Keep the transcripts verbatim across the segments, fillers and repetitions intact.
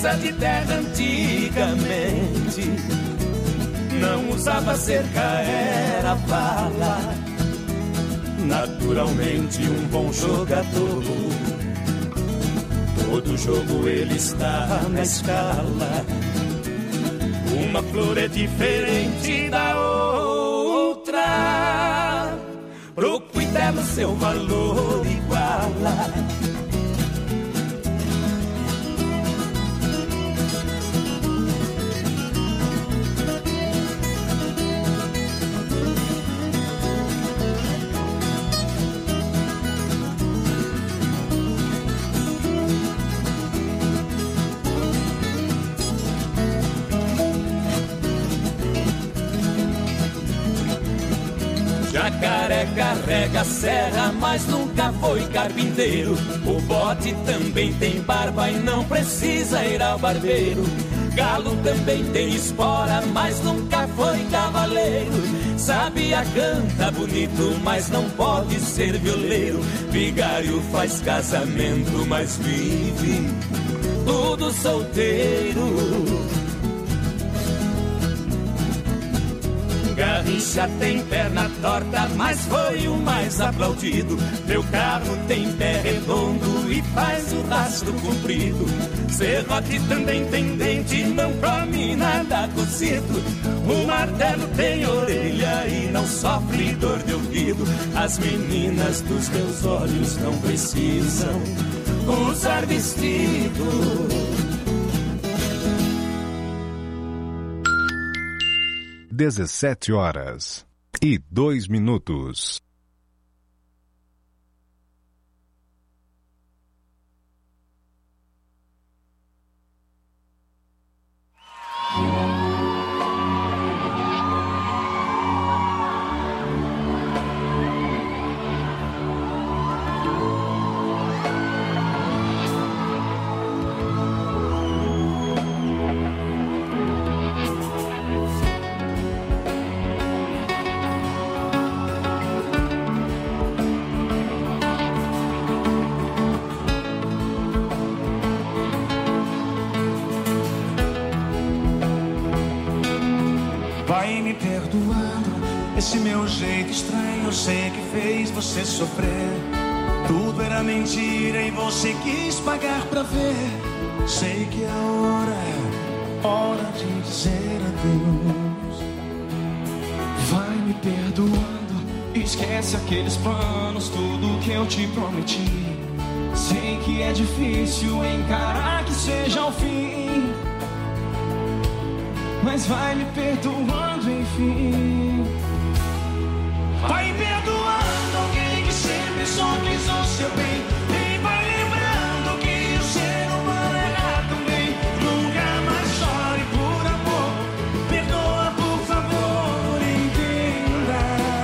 casa de terra antigamente não usava cerca, era bala. Naturalmente um bom jogador, todo jogo ele está na escala. Uma flor é diferente da outra, pro cuidado seu valor iguala. Jacaré carrega a serra, mas nunca foi carpinteiro. O bote também tem barba e não precisa ir ao barbeiro. Galo também tem espora, mas nunca foi cavaleiro. Sabia, canta bonito, mas não pode ser violeiro. Vigário faz casamento, mas vive tudo solteiro. Garrincha tem perna torta, mas foi o mais aplaudido. Meu carro tem pé redondo e faz o rastro comprido. Serrote também tem dente, não come nada cozido. O martelo tem orelha e não sofre dor de ouvido. As meninas dos meus olhos não precisam usar vestido. dezessete horas e dois minutos. Esse meu jeito estranho, eu sei que fez você sofrer. Tudo era mentira e você quis pagar pra ver. Sei que é hora, hora de dizer adeus. Vai me perdoando, esquece aqueles planos, tudo que eu te prometi. Sei que é difícil encarar que seja o fim, mas vai me perdoando enfim. Vai perdoando alguém que sempre só quis o seu bem. E vai lembrando que o ser humano erra também. Nunca mais chore por amor. Perdoa, por favor, entenda.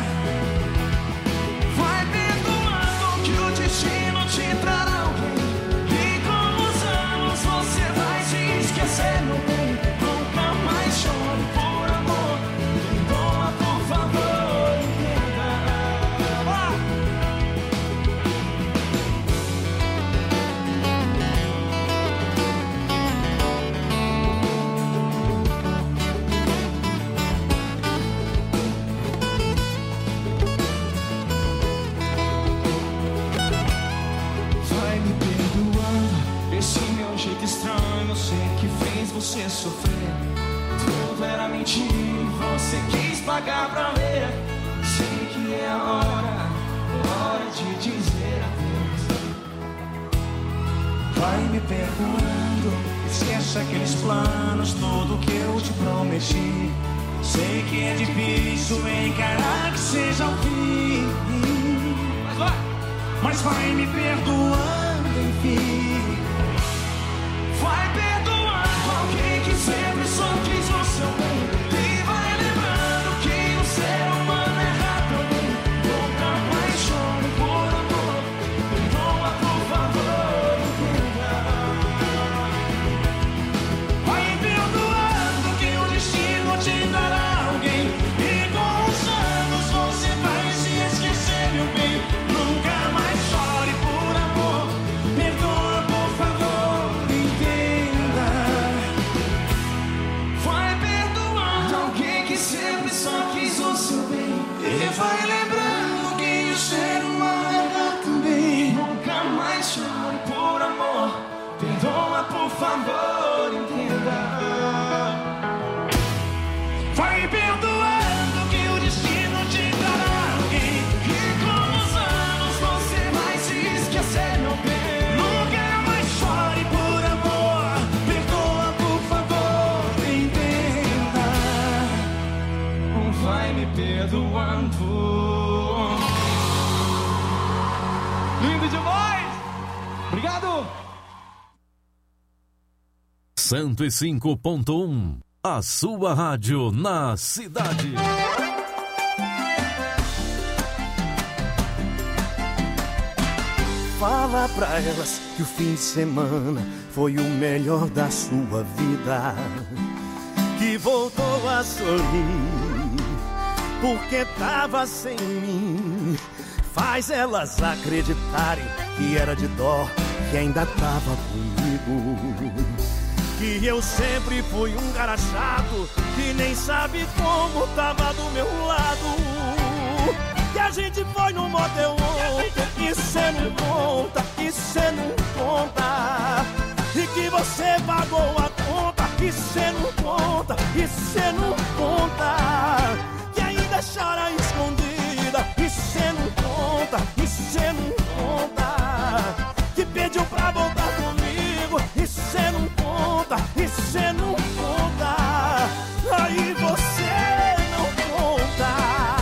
Vai perdoando que o destino te trará alguém. E com os anos você vai se esquecer, meu bem. Nunca mais chore por amor. Perdoa, por favor. Você sofrer, tudo era mentira, você quis pagar pra ver. Sei que é a hora, hora de dizer adeus. Vai me perdoando, esquece aqueles planos, tudo que eu te prometi. Sei que é difícil encarar que seja o fim, mas vai, mas vai me perdoando enfim. Vai perdoando alguém que sempre só quis o seu bem. E vai lembrando que o ser humano erra também. Nunca mais chore por amor. Perdoa, por favor, entenda. Vai perdoando que o destino te dará alguém. E com os anos você vai se esquecer, meu bem. Nunca mais chore por amor. Obrigado! cento e cinco ponto um, a sua rádio na cidade. Fala pra elas que o fim de semana foi o melhor da sua vida, que voltou a sorrir porque tava sem mim. Faz elas acreditarem que era de dó, que ainda tava comigo, que eu sempre fui um cara chato, que nem sabe como tava do meu lado, que a gente foi no motel ontem e cê não conta, e cê não conta, e que você pagou a conta e cê não conta, e cê não conta, que ainda chora escondida e cê não conta, e cê não conta, que pediu pra voltar comigo e cê não conta, e cê não conta, aí você não conta.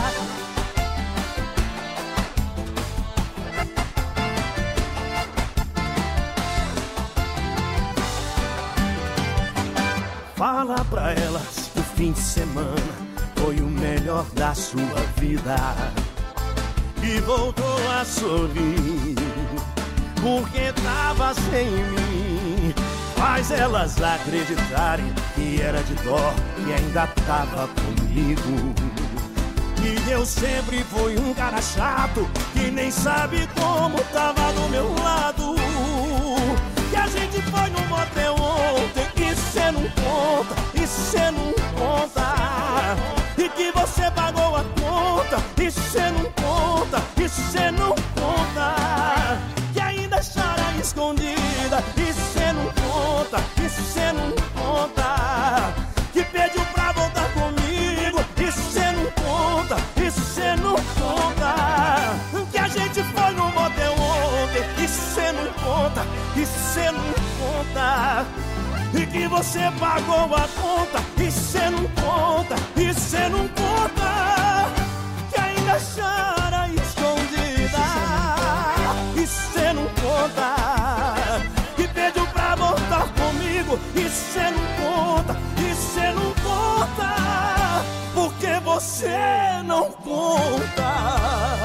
Fala pra elas que o fim de semana foi o melhor da sua vida, e voltou a sorrir porque tava sem mim. Faz elas acreditarem que era de dó, que ainda tava comigo, que eu sempre fui um cara chato, que nem sabe como tava do meu lado, que a gente foi no motel ontem e cê não conta, e cê não conta, e que você pagou a conta e cê não conta, e cê não conta, que ainda chora escondida e cê não conta, e cê não conta, que pediu pra voltar comigo e cê não conta, e cê não conta, que a gente foi no motel ontem e cê não conta, e cê não conta, e que você pagou a conta e cê não conta, e cê não conta, que ainda chora escondida e cê não conta, que pediu pra voltar comigo e cê não conta, e cê não conta, porque você não conta.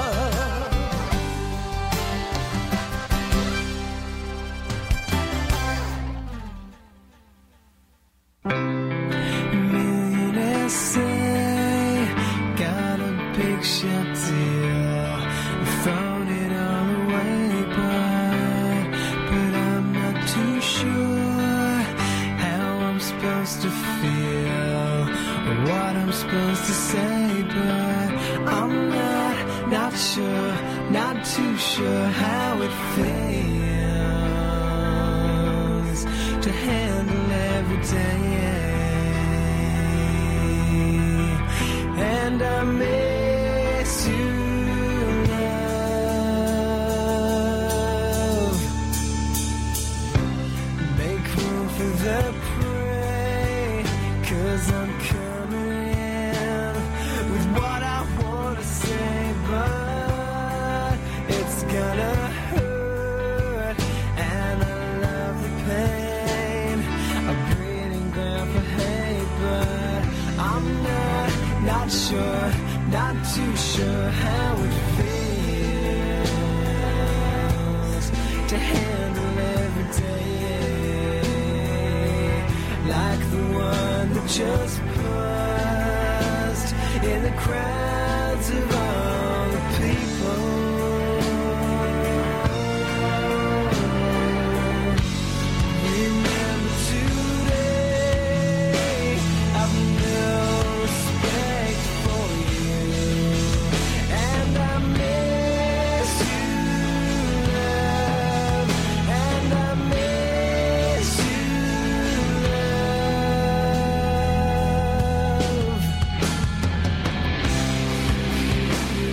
Millionaires say, got a big shot deal, thrown it all away, but, but I'm not too sure how I'm supposed to feel, or what I'm supposed to say, but I'm not, not sure, not too sure how it feels to handle every day. And I miss you, love. Make room for the prey, 'cause I'm coming in with what I wanna say, but it's gonna hurt, and I love the pain, a breeding ground for hate, but I'm not, not sure, not too sure how it feels to handle every day like the one that just paused in the crowds of all the people. Remember today, I've no respect for you, and I miss you, love, and I miss you, love.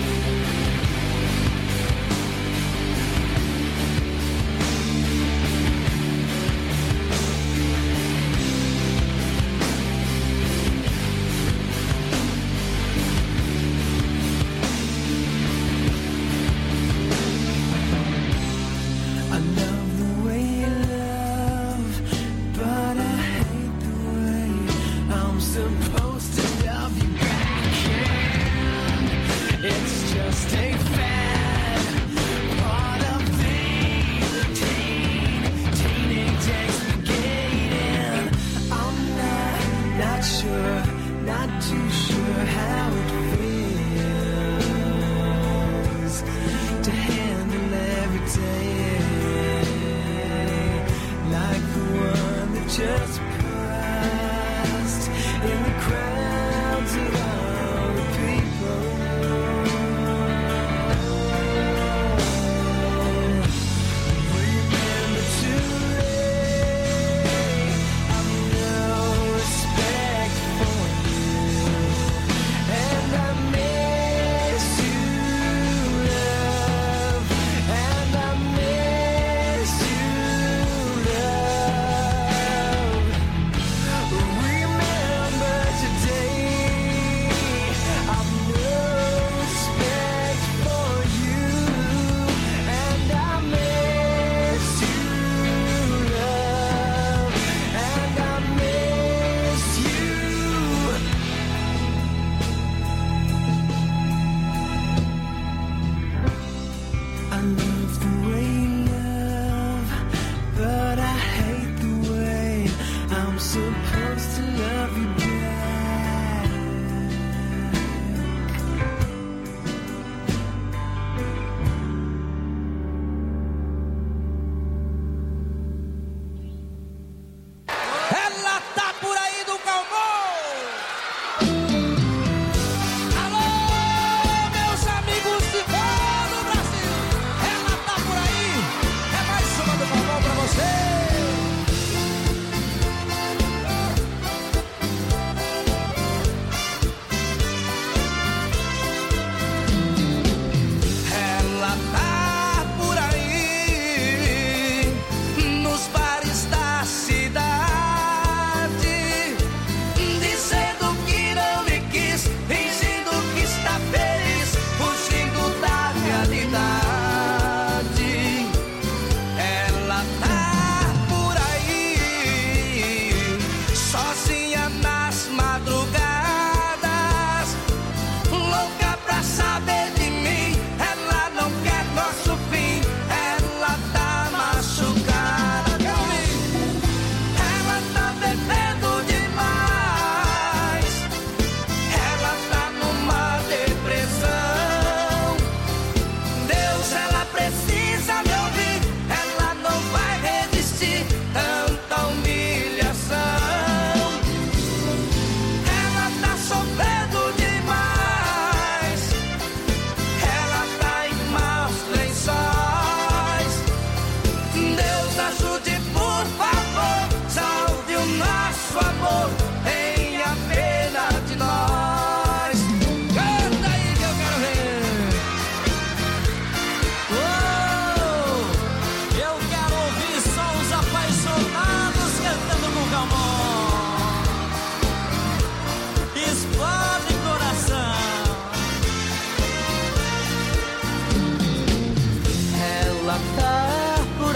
ajude, por favor, salve o nosso amor, tenha pena de nós. Canta aí que eu quero ver. Oh, eu quero ouvir só os apaixonados cantando com calmon. Explode coração. Ela tá por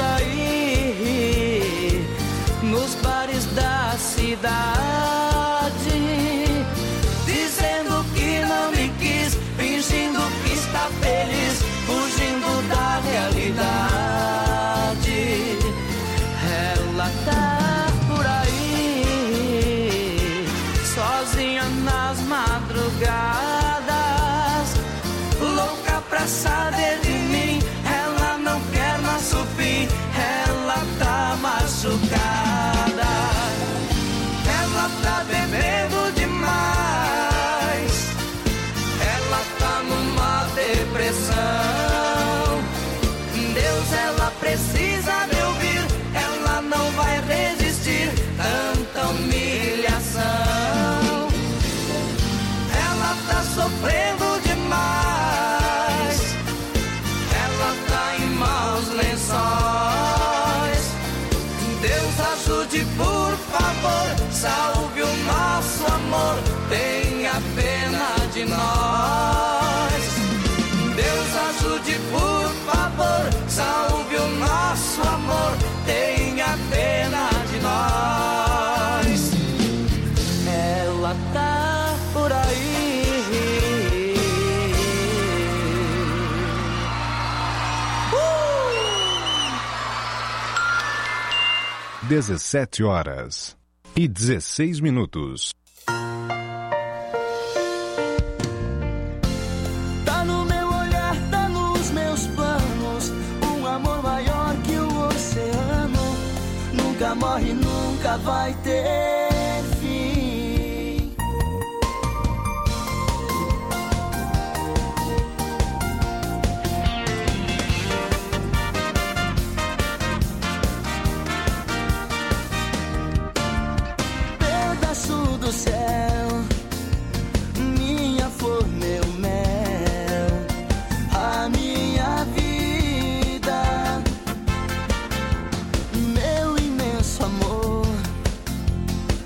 aí nos bares da cidade, dizendo que não me quis, fingindo que está feliz, fugindo da realidade. Ela tá por aí sozinha nas madrugadas, louca pra saber de mim. Ela não quer nosso fim, ela tá machucada. Ela tá bebendo demais, ela tá numa depressão. Deus, ela precisa me ouvir, ela não vai resistir tanta humilhação. Ela tá sofrendo demais, ela tá em maus lençóis. Deus, ajude, por favor, salve o nosso amor, tenha pena de nós. Deus, ajude, por favor, salve o nosso amor, tenha pena de nós. Ela tá por aí. dezessete horas e dezesseis minutos. Tá no meu olhar, tá nos meus planos, um amor maior que o oceano, nunca morre, nunca vai ter fim. Pedaço do céu, minha flor, meu mel, a minha vida, meu imenso amor,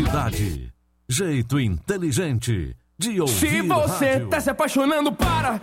cidade. Jeito inteligente de ouvir Se você rádio. tá se apaixonando, para!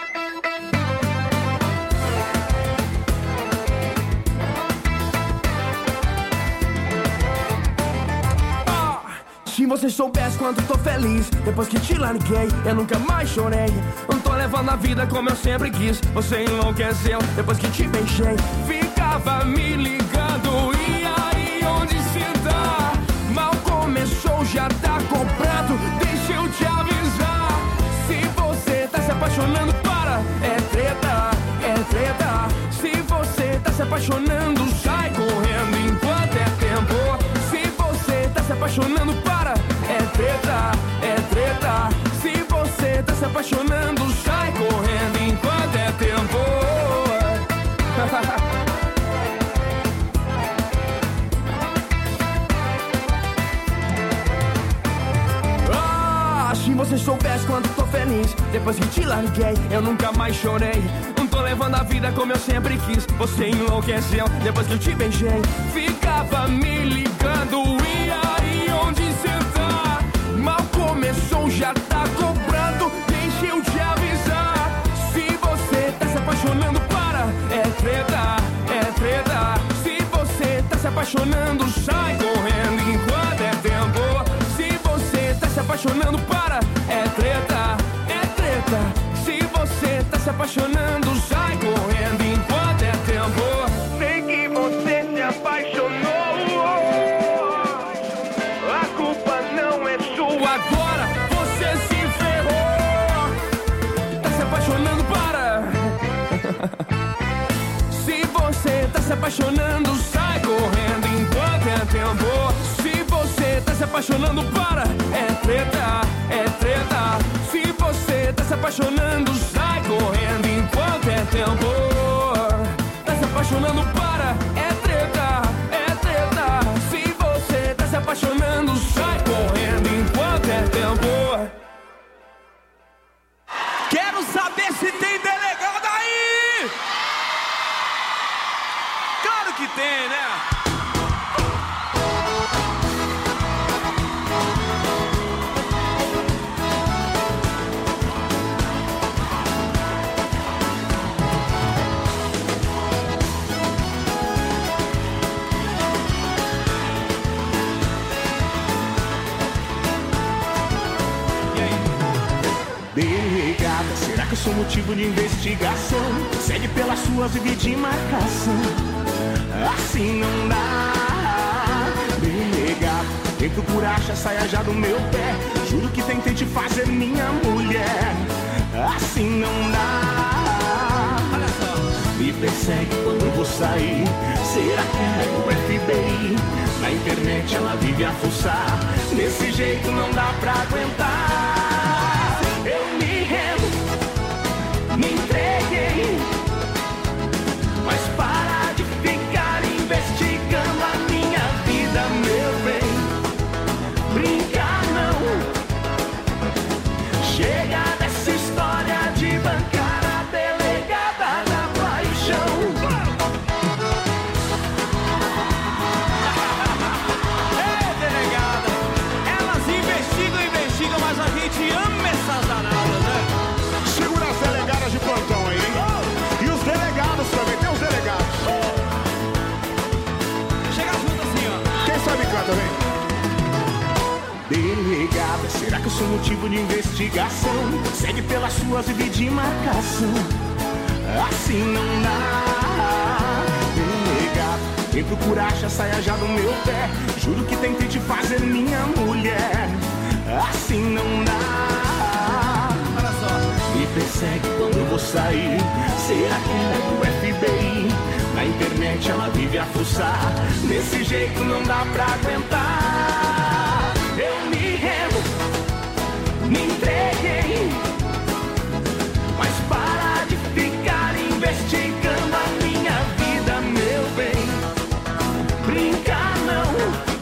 Se você soubesse quanto tô feliz, depois que te larguei, eu nunca mais chorei. Não tô levando a vida como eu sempre quis. Você enlouqueceu depois que te beijei. Ficava me ligando, e aí onde se tá? Mal começou, já tá comprado, deixa eu te avisar. Se você tá se apaixonando, para, é treta, é treta. Se você tá se apaixonando, sai correndo enquanto é tempo. Se você tá se apaixonando, para, é treta, é treta. Se você tá se apaixonando, sai correndo enquanto é tempo. Ah, se você soubesse quanto tô feliz, depois que te larguei, eu nunca mais chorei. Não tô levando a vida como eu sempre quis. Você enlouqueceu depois que eu te beijei. Ficava me ligando, e aí onde cê tá? Mal começou, já tá cobrando, deixa eu te avisar. Se você tá se apaixonando, para, é treta, é treta. Se você tá se apaixonando, sai correndo enquanto é tempo. Se você tá se apaixonando, para, é treta, é treta. Se você tá se apaixonando, sai correndo enquanto é tempo. Sei que você se apaixonou, a culpa não é sua, agora você se ferrou. Tá se apaixonando, para. Se você tá se apaixonando, sai correndo enquanto é tempo. Se você tá se apaixonando, para, é treta, é treta. Se você tá se apaixonando, sai correndo enquanto é tempo. Tá se apaixonando, para, é treta, é treta. Se você tá se apaixonando, sai correndo enquanto é tempo. Quero saber se tem delegado aí! Claro que tem, né? Delegada, será que eu sou motivo de investigação? Segue pelas suas vias de marcação. Assim não dá. Delegada, vem procurar a saia já do meu pé. Juro que tentei te fazer minha mulher. Assim não dá. Me persegue quando eu vou sair. Será que é o F B I? Na internet ela vive a fuçar. Desse jeito não dá pra aguentar. Eu me rendo, me entreguei, mas para de ficar investigando a minha vida, meu bem. Brincar não. Chega dessa história de bancar a delegada da paixão. Ei, delegada, elas investigam, investigam, mas a gente ama essas danadas, né? Segura as delegadas de plantão aí, hein? E os delegados também, tem os delegados. Chega junto assim, ó. Quem sabe canta, vem. Delegada, será que eu sou motivo de investigação? Segue pelas suas vias de marcação. Assim não dá. Delegada, vem procurar a saia já do meu pé. Juro que tentei te fazer minha mulher. Assim não dá. Olha só. Me persegue quando eu vou sair. Será que é do F B I? Na internet ela vive a fuçar. Desse jeito não dá pra aguentar. Eu me rendo, me entreguei, mas para de ficar investigando a minha vida, meu bem. Brincar não.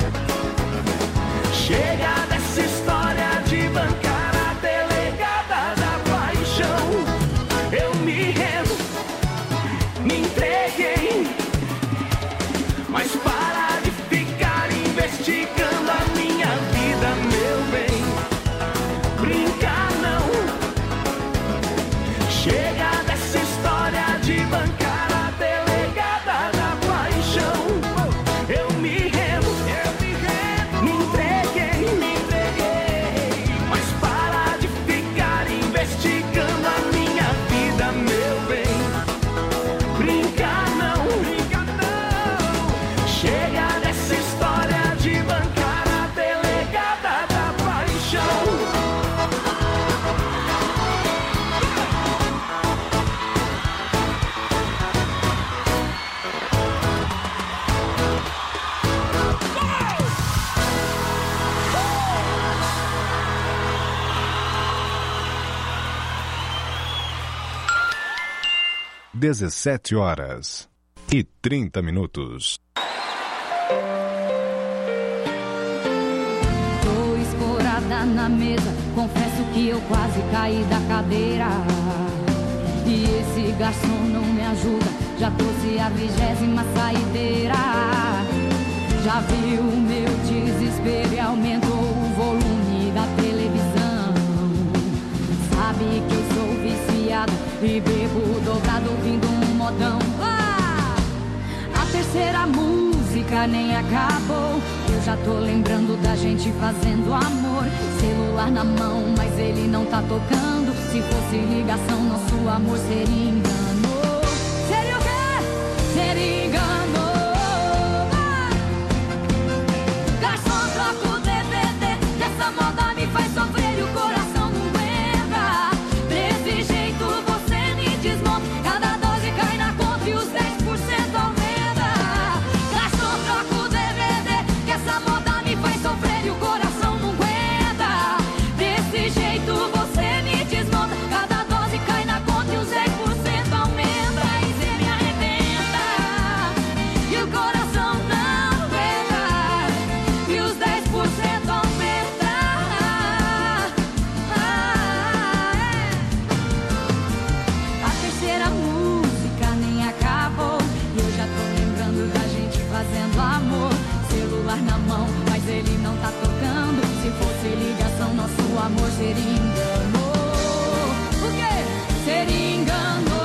Chega dessa história de bancar a delegada da paixão. Eu me rendo, me entreguei, mas para de ficar investigando dezessete horas e trinta minutos. Tô escorada na mesa, confesso que eu quase caí da cadeira. E esse garçom não me ajuda, já trouxe a vigésima saideira. Já viu o meu desespero e aumentou o volume da televisão. Sabe que eu sou viciado e bebo dobrado ouvindo um modão. Ah! A terceira música nem acabou, eu já tô lembrando da gente fazendo amor. Celular na mão, mas ele não tá tocando. Se fosse ligação, nosso amor seria engano. Seria o quê? Seria engano. Ah! Garçom, troca o D V D, que essa moda me faz sofrer e o coração não aguenta. Desse jeito você me desmonta, cada dose cai na conta e os dez por cento aumenta. Garçom, troca o D V D, que essa moda me faz sofrer e o coração não aguenta. Desse jeito você me desmonta, cada dose cai na conta e os dez por cento aumenta. E você me arrebenta e o coração não aguenta, e os dez por cento aumenta. Ah, é. A terceira música nem acabou e eu já tô lembrando da gente fazendo amor. Celular na mão, mas ele não tá tocando. Se fosse ligação, nosso amor seria engano. O quê? Seria engano.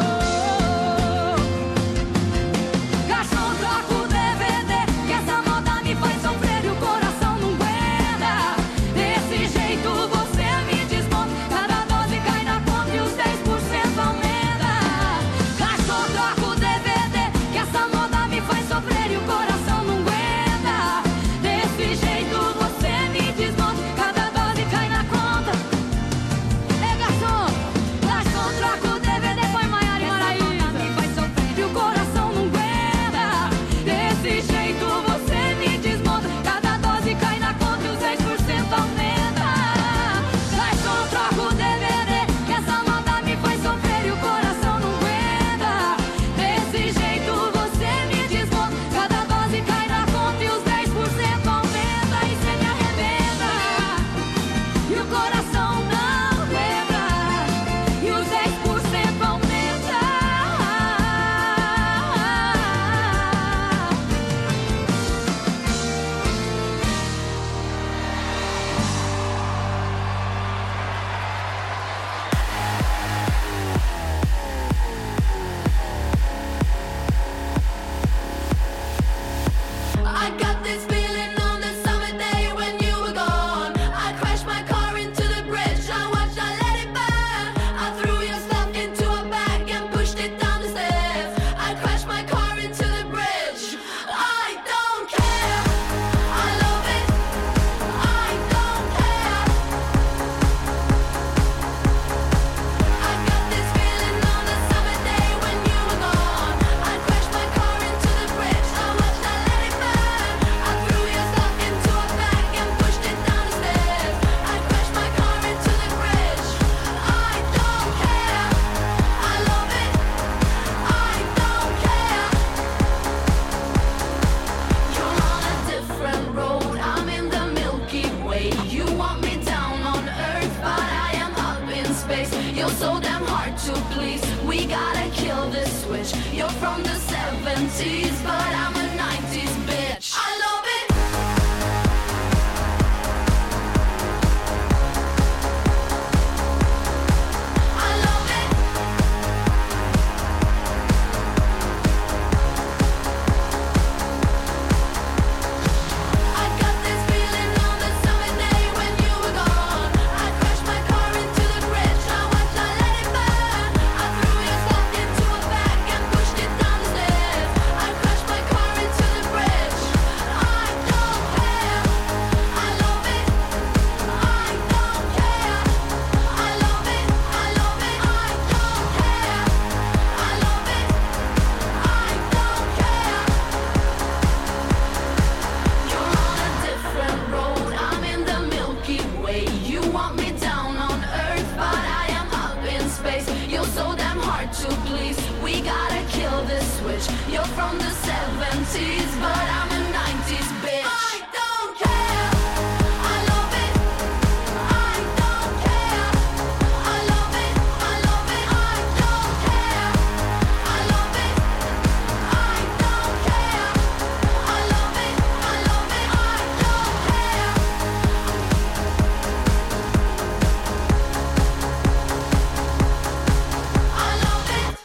Garçom, troca o D V D, que essa moda me faz sofrer e o coração não aguenta. Desse jeito você me desmonta, cada dose cai na conta e os dez por cento aumenta. Garçom, troca o D V D, que essa moda me faz sofrer e o coração não aguenta. Desse jeito você me desmonta, cada dose cai na conta nineties, but I'm a nineties bitch. I don't care, I love it. I don't care, I love it. I love it. I don't care, I love it. I don't care, I love it. I love it. I don't care. I love it.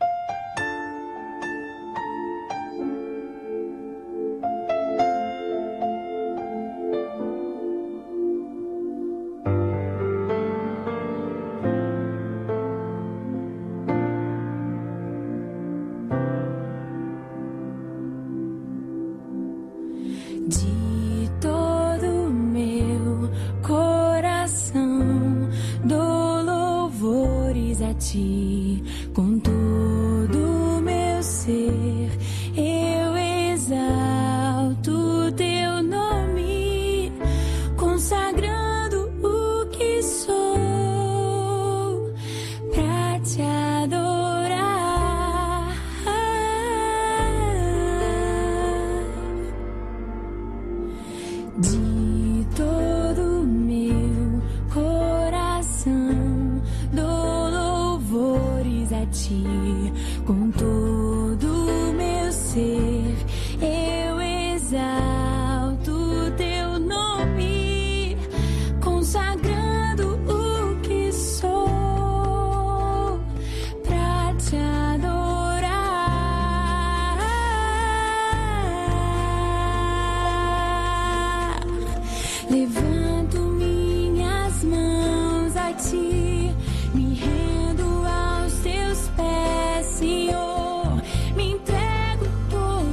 De todo meu coração dou louvores a ti, com todo meu ser eu exalto teu nome, consagrando o que sou pra te adorar. De todo meu coração dou louvores a ti, com todo meu ser eu exalto teu nome, consagrando o que sou pra te adorar. Levanto minhas mãos a ti, me rendo aos teus pés, Senhor. Me entrego todo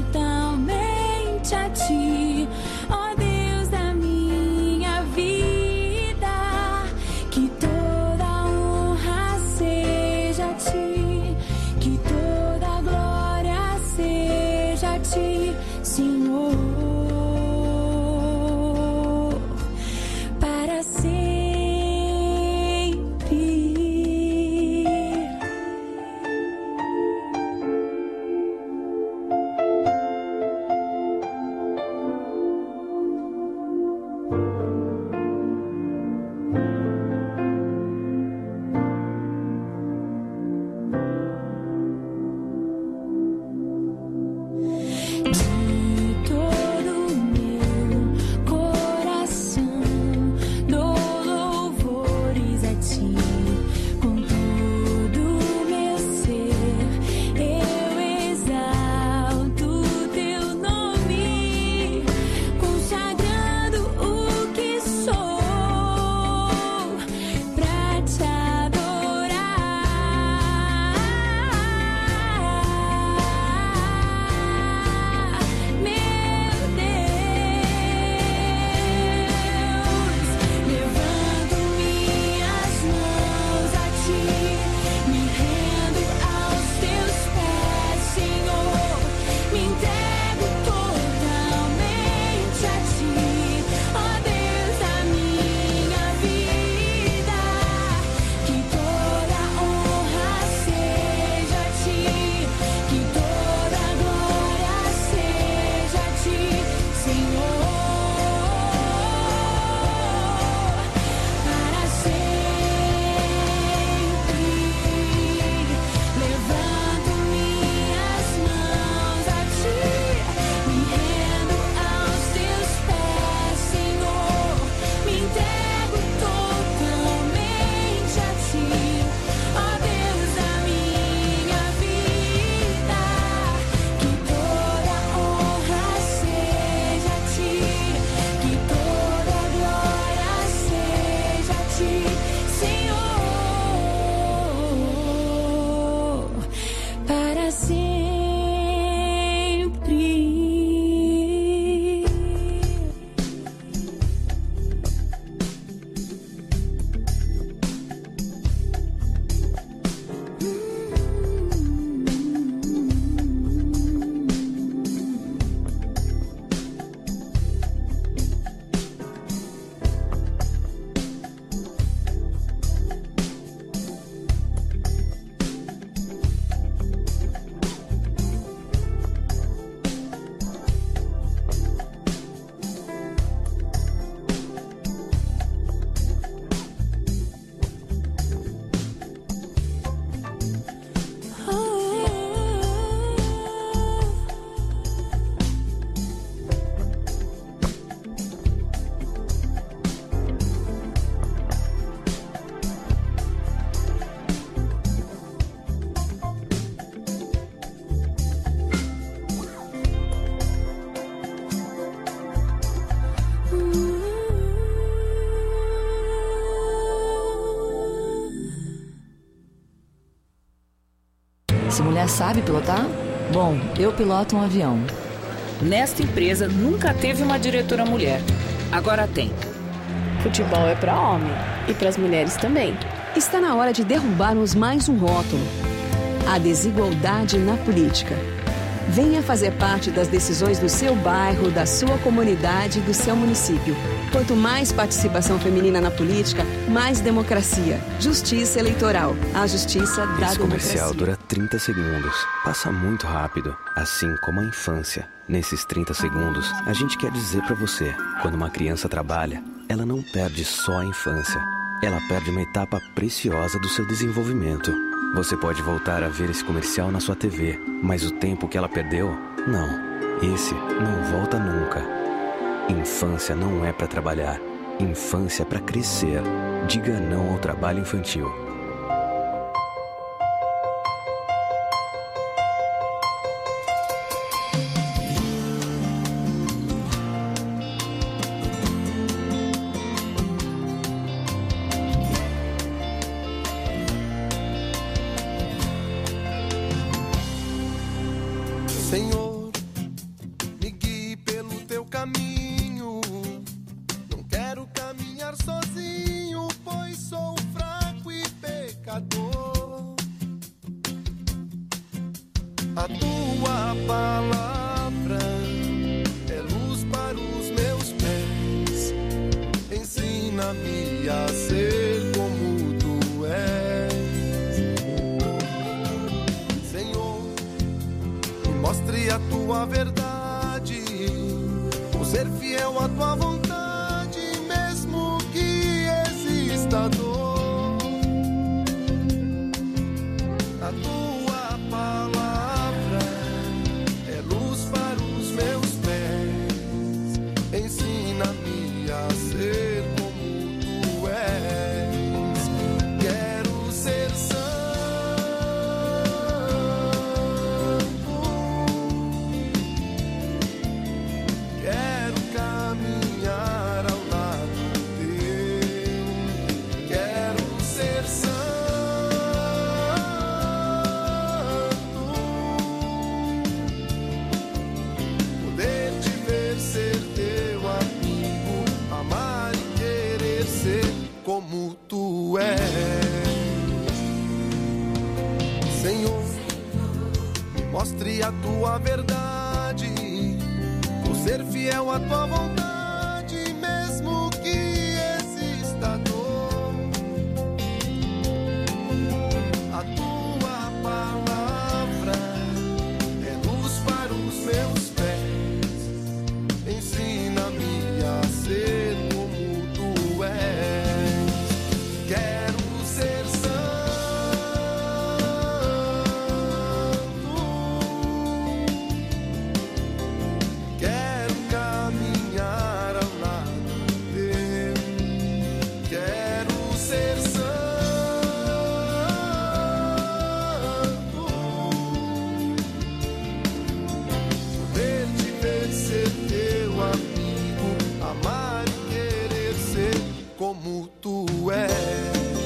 sabe pilotar? Bom, eu piloto um avião. Nesta empresa nunca teve uma diretora mulher. Agora tem. Futebol é para homem e para as mulheres também. Está na hora de derrubarmos mais um rótulo: a desigualdade na política. Venha fazer parte das decisões do seu bairro, da sua comunidade e do seu município. Quanto mais participação feminina na política, mais democracia. Justiça Eleitoral. A justiça da democracia. Esse comercial dura trinta segundos. Passa muito rápido, assim como a infância. Nesses trinta segundos, a gente quer dizer pra você: quando uma criança trabalha, ela não perde só a infância. Ela perde uma etapa preciosa do seu desenvolvimento. Você pode voltar a ver esse comercial na sua T V, mas o tempo que ela perdeu, não. Esse não volta nunca. Infância não é pra trabalhar. Infância é pra crescer. Diga não ao trabalho infantil. Senhor, me guie pelo teu caminho. Não quero caminhar sozinho, pois sou fraco e pecador. A tua palavra é luz para os meus pés. Ensina-me a ser como tu és. Senhor, mostre a tua verdade, por ser fiel à tua vontade, mesmo que exista dor. A tua palavra é luz para os meus pés. Ensina-me a ser como tu és. Quero ser santo. Como tu és, Senhor, me mostre a tua verdade, por ser fiel à tua vontade, mesmo que exista dor. A tua palavra é luz para os meus pés. Ensina-me a ser como tu és. Quero ser santo. Quero caminhar ao lado teu. Quero ser santo. Poder te ver, ser teu amigo, amar e querer ser como tu és.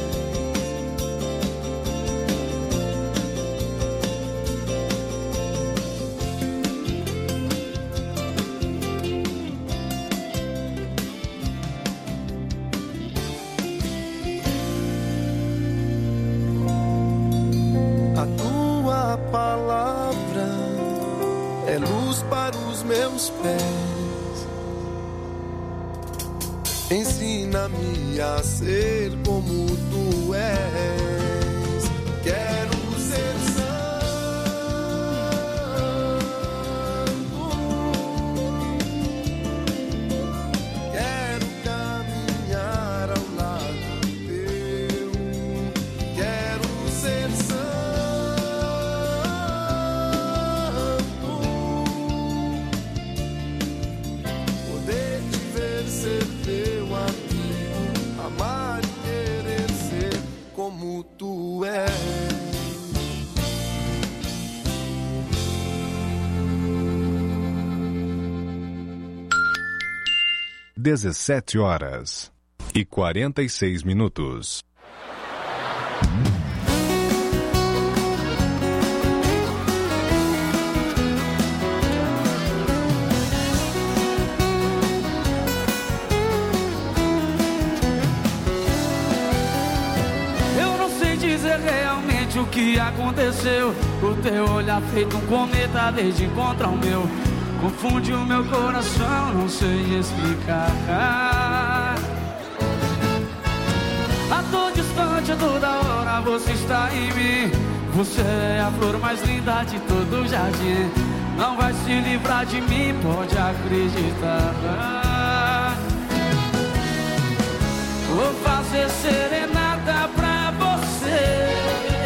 A tua palavra é luz para os meus pés. Ensina-me a ser como tu és. Quero ser santo. Quero caminhar ao lado teu. Quero ser santo. Poder te ver, ser teu amigo, amar e querer ser como tu és. dezessete horas e quarenta e seis minutos. que aconteceu. O teu olhar feito um cometa desde encontrar o meu. Confunde o meu coração, não sei explicar. A todo distante, a toda hora você está em mim. Você é a flor mais linda de todo o jardim. Não vai se livrar de mim, pode acreditar. Vou fazer serenata pra você.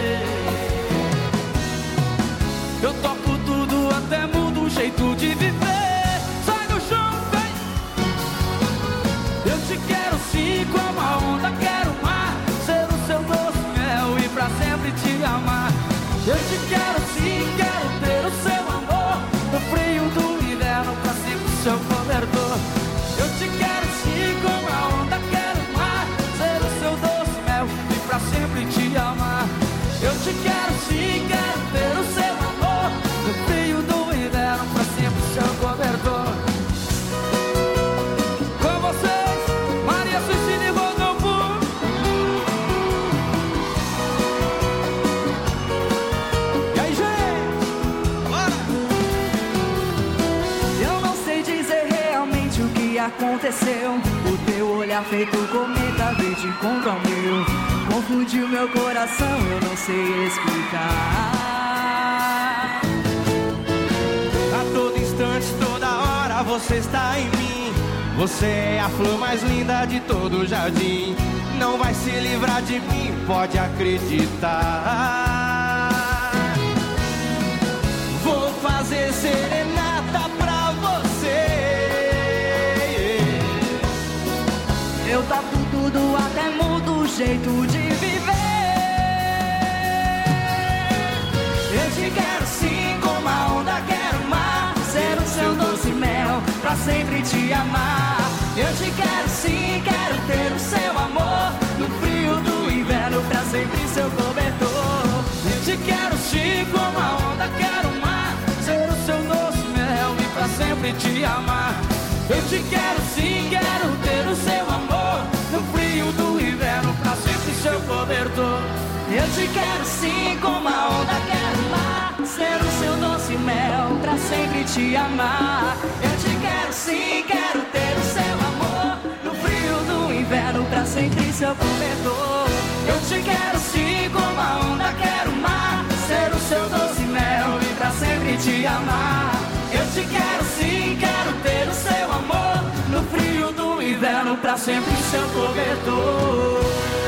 Eu toco tudo, até mudo o jeito de viver. Sai do chão, vem. Eu te quero sim, como a onda, quero o mar. Ser o seu doce mel e pra sempre te amar. Eu te quero sim, quero ter o seu amor. No frio do inverno, pra sempre seu cobertor. Eu te quero sim, como a onda, quero o mar. Ser o seu doce mel e pra sempre te amar. Eu te quero sim, quero ter o seu amor. No frio do inverno, pra sempre seu cobertor. Com vocês, Maria Cecília e Rodolfo. E aí, gente? Bora! Eu não sei dizer realmente o que aconteceu. O teu olhar feito cometa veio de encontro ao meu. Confundiu meu coração, eu não sei explicar. A todo instante, toda hora você está em mim. Você é a flor mais linda de todo o jardim. Não vai se livrar de mim, pode acreditar. Vou fazer serenata pra você. Eu toco tudo, até mudo o jeito de viver. Eu te quero sim, como a onda, quero o mar. Ser o seu doce mel, pra sempre te amar. Eu te quero sim, quero ter o seu amor. No frio do inverno, pra sempre seu cobertor. Eu te quero sim, como a onda, quero o mar. Ser o seu doce mel e pra sempre te amar. Eu te quero sim, quero ter o seu amor. No frio do inverno, pra sempre seu cobertor. Eu te quero sim, como a onda, quero o mar. Ser o seu doce mel, pra sempre te amar. Eu te quero sim, quero ter o seu amor. No frio do inverno, pra sempre seu cobertor. Eu te quero sim, como a onda, quero o mar. Ser o seu doce mel e pra sempre te amar. Eu te quero sim, quero ter o seu amor. No frio do inverno, pra sempre seu cobertor.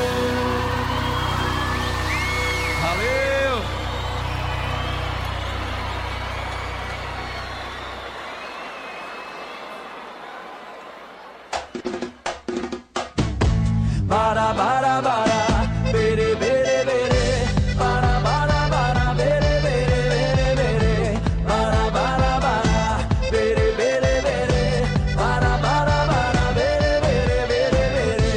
Valeu! Bara, bara, bara, bere, bere, bere. Bara, bara, bara, bere, bere, bere, bere. Bara, bara, bara, bere, bere, bere. Bara, bara, bara, bere, bere, bere, bere.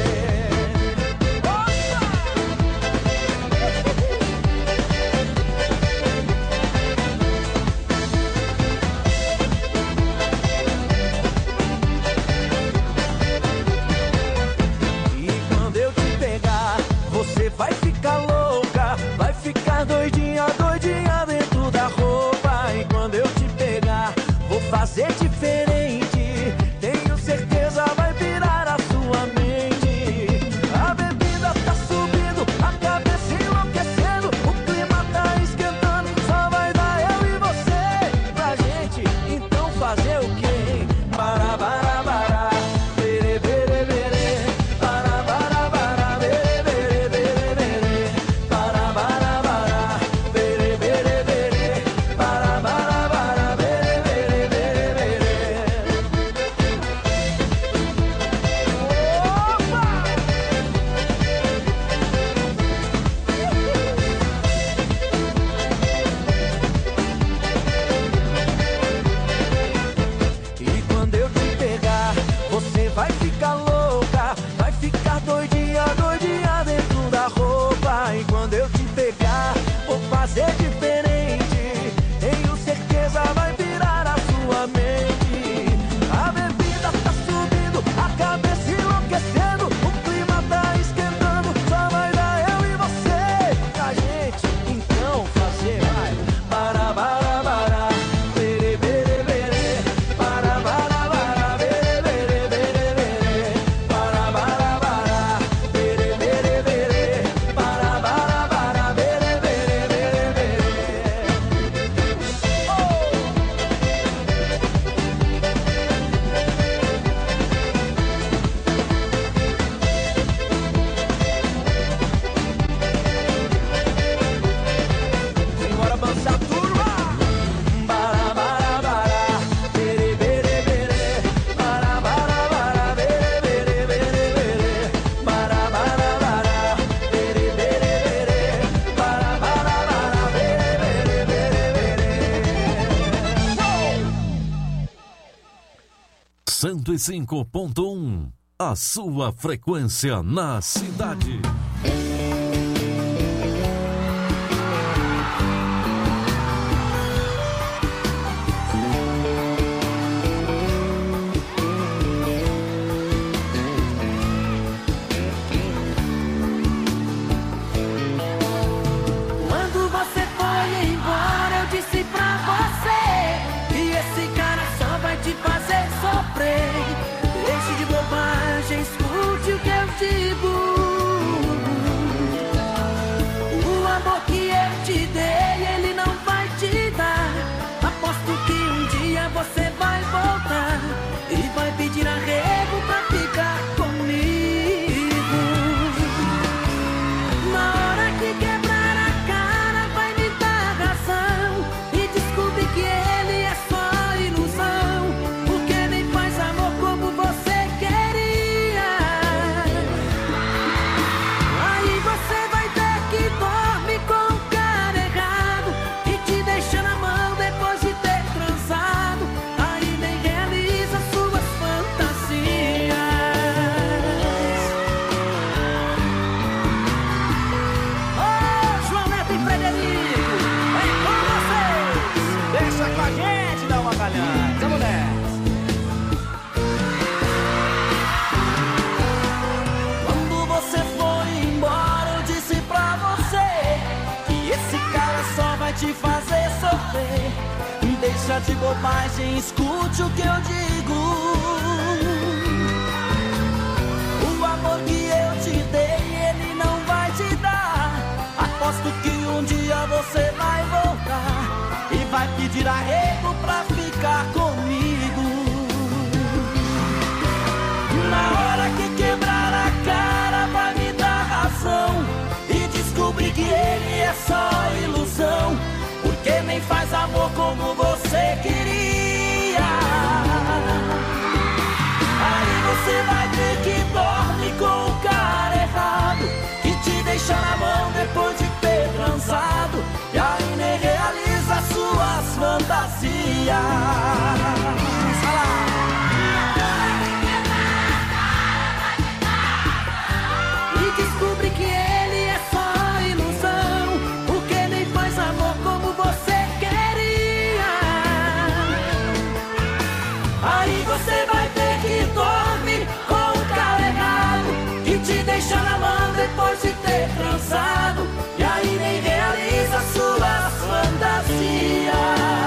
E quando eu te pegar, você vai ficar louca, vai ficar doidinha, doidinha dentro da roupa. E quando eu te pegar, vou fazer diferente. Tenho certeza vai virar a sua mente. A bebida tá subindo, a cabeça enlouquecendo. O clima tá esquentando, só vai dar eu e você pra gente. Então fazer o quê? Para, para, para. Bere, bere, bere. Para, para, para. Bere, bere, bere, bere. Para, para, para. Bere, bere, bere. Para, para, para. Bere, bere, bere, bere. cento e cinco ponto um. A sua frequência na cidade. Quando você foi embora, eu disse pra você que esse cara só vai te fazer sofrer. Deixe de bobagem, escute o que eu digo. O amor que eu te dei, ele não vai te dar. Aposto que um dia você vai voltar e vai pedir arrego pra ficar comigo. Na hora que quebrar a cara, vai me dar razão e descobrir que ele é só ilusão, porque nem faz amor como você queria. Aí você vai ter que dormir com o cara errado e te deixa na mão depois de ter transado. Aí nem realiza suas fantasias. Ô, João Neto e Frederico, vem com vocês. Deixa com a gente dar uma galhada. Vamos nessa. Quando você foi embora, eu disse pra você que esse cara só vai te fazer sofrer. Deixa de bobagem, escute o que eu digo. O amor que eu te dei, ele não vai te dar. Aposto que um dia você vai voltar e vai pedir arrego pra ficar comigo. Na hora que quebrar a cara, vai me dar razão e descobrir que ele é só ilusão, porque nem faz amor como você queria. Aí você vai ter que dormir com o cara errado que te deixa na mão depois de ter transado, e aí nem realiza suas fantasias. Vai lá. E descobre que ele é só ilusão, porque nem faz amor como você queria. Aí você vai ter que dormir com o cara errado que te deixa na mão depois de ter transado, e aí nem realiza suas fantasias.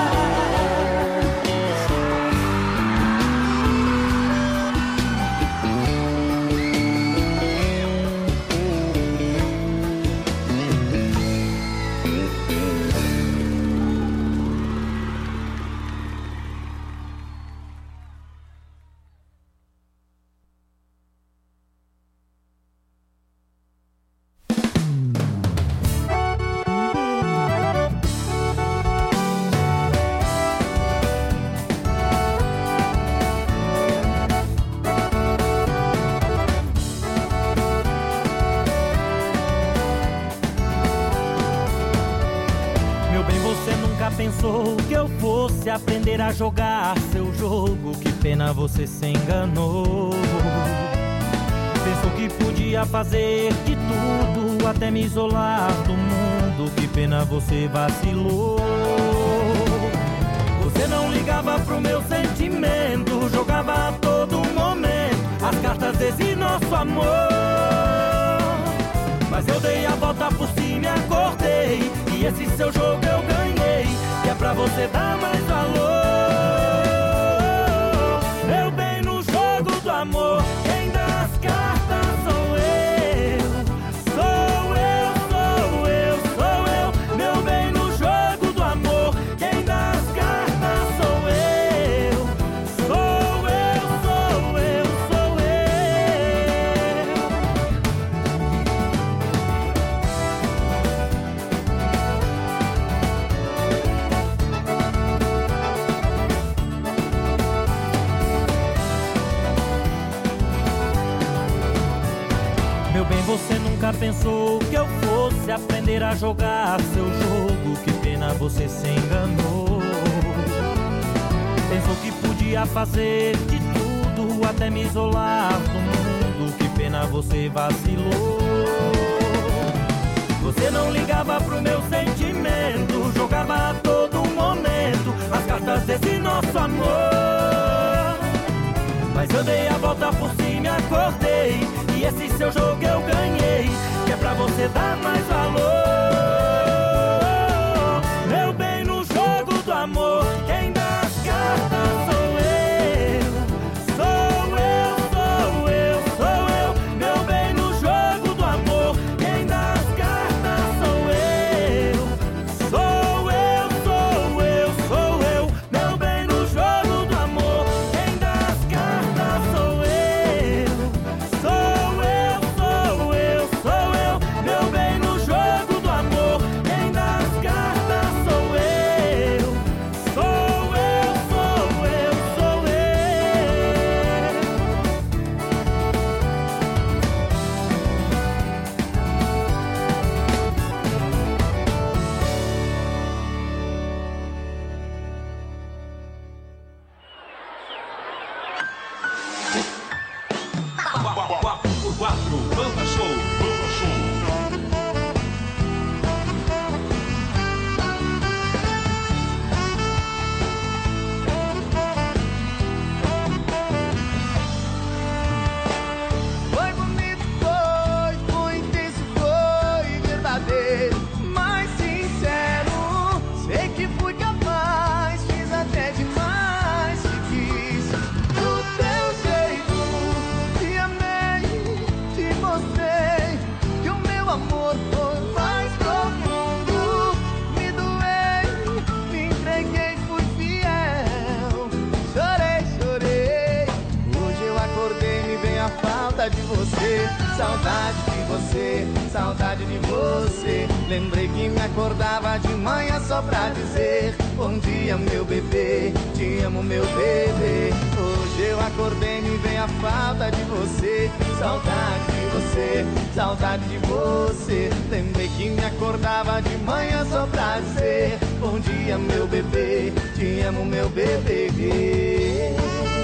Pensou que eu fosse aprender a jogar seu jogo, que pena você se enganou. Pensou que podia fazer de tudo, até me isolar do mundo, que pena você vacilou. Você não ligava pro meu sentimento, jogava a todo momento as cartas desse nosso amor. Mas eu dei a volta por cima e acordei, e esse seu jogo eu ganhei, que é pra você dar mais valor. Eu bem no jogo do amor, quem dá as cartas sou eu. Sou eu, sou eu, sou eu. Meu bem no jogo do amor, quem dá as cartas sou eu. Sou eu, sou eu, sou eu. Meu bem, você nunca pensou que eu fosse aprender a jogar seu jogo, que pena você se enganou. Pensou que podia fazer de tudo até me isolar do mundo. Que pena, você vacilou. Você não ligava pro meu sentimento, jogava a todo momento as cartas desse nosso amor. Mas eu dei a volta por cima e acordei, e esse seu jogo eu ganhei, que é pra você dar mais valor. Meu bem, no jogo do amor, quem dá as cartas sou eu. Sou eu, sou eu, sou eu. Meu bem, no jogo do amor, quem dá as cartas sou eu. Sou eu, sou eu, sou eu. Meu bem, no jogo do amor, quem dá as cartas sou eu. Sou eu, sou eu, sou eu. Meu bem, no jogo do amor, quem dá as cartas sou eu. Sou eu, sou eu, sou eu. quatro por quatro, Banda Show. Banda Show. Foi bonito, foi, foi intenso, foi verdadeiro, mas sincero. Sei que fui capaz, fiz até demais, te quis do teu jeito. Te amei, te mostrei que o meu amor foi mais profundo. Me doei, me entreguei, fui fiel. Chorei, chorei. Hoje eu acordei, me vem a falta de você. Saudade de você, saudade de você. Lembrei que me acordava de manhã só pra dizer bom dia, meu bebê, te amo, meu bebê. Hoje eu acordei, me vem a falta de você. Saudade de você, saudade de você. Lembrei que me acordava de manhã só pra dizer bom dia, meu bebê, te amo, meu bebê.